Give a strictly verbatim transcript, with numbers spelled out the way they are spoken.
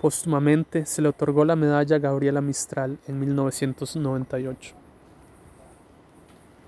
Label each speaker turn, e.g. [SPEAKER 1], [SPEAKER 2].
[SPEAKER 1] Póstumamente se le otorgó la medalla Gabriela Mistral en mil novecientos noventa y ocho.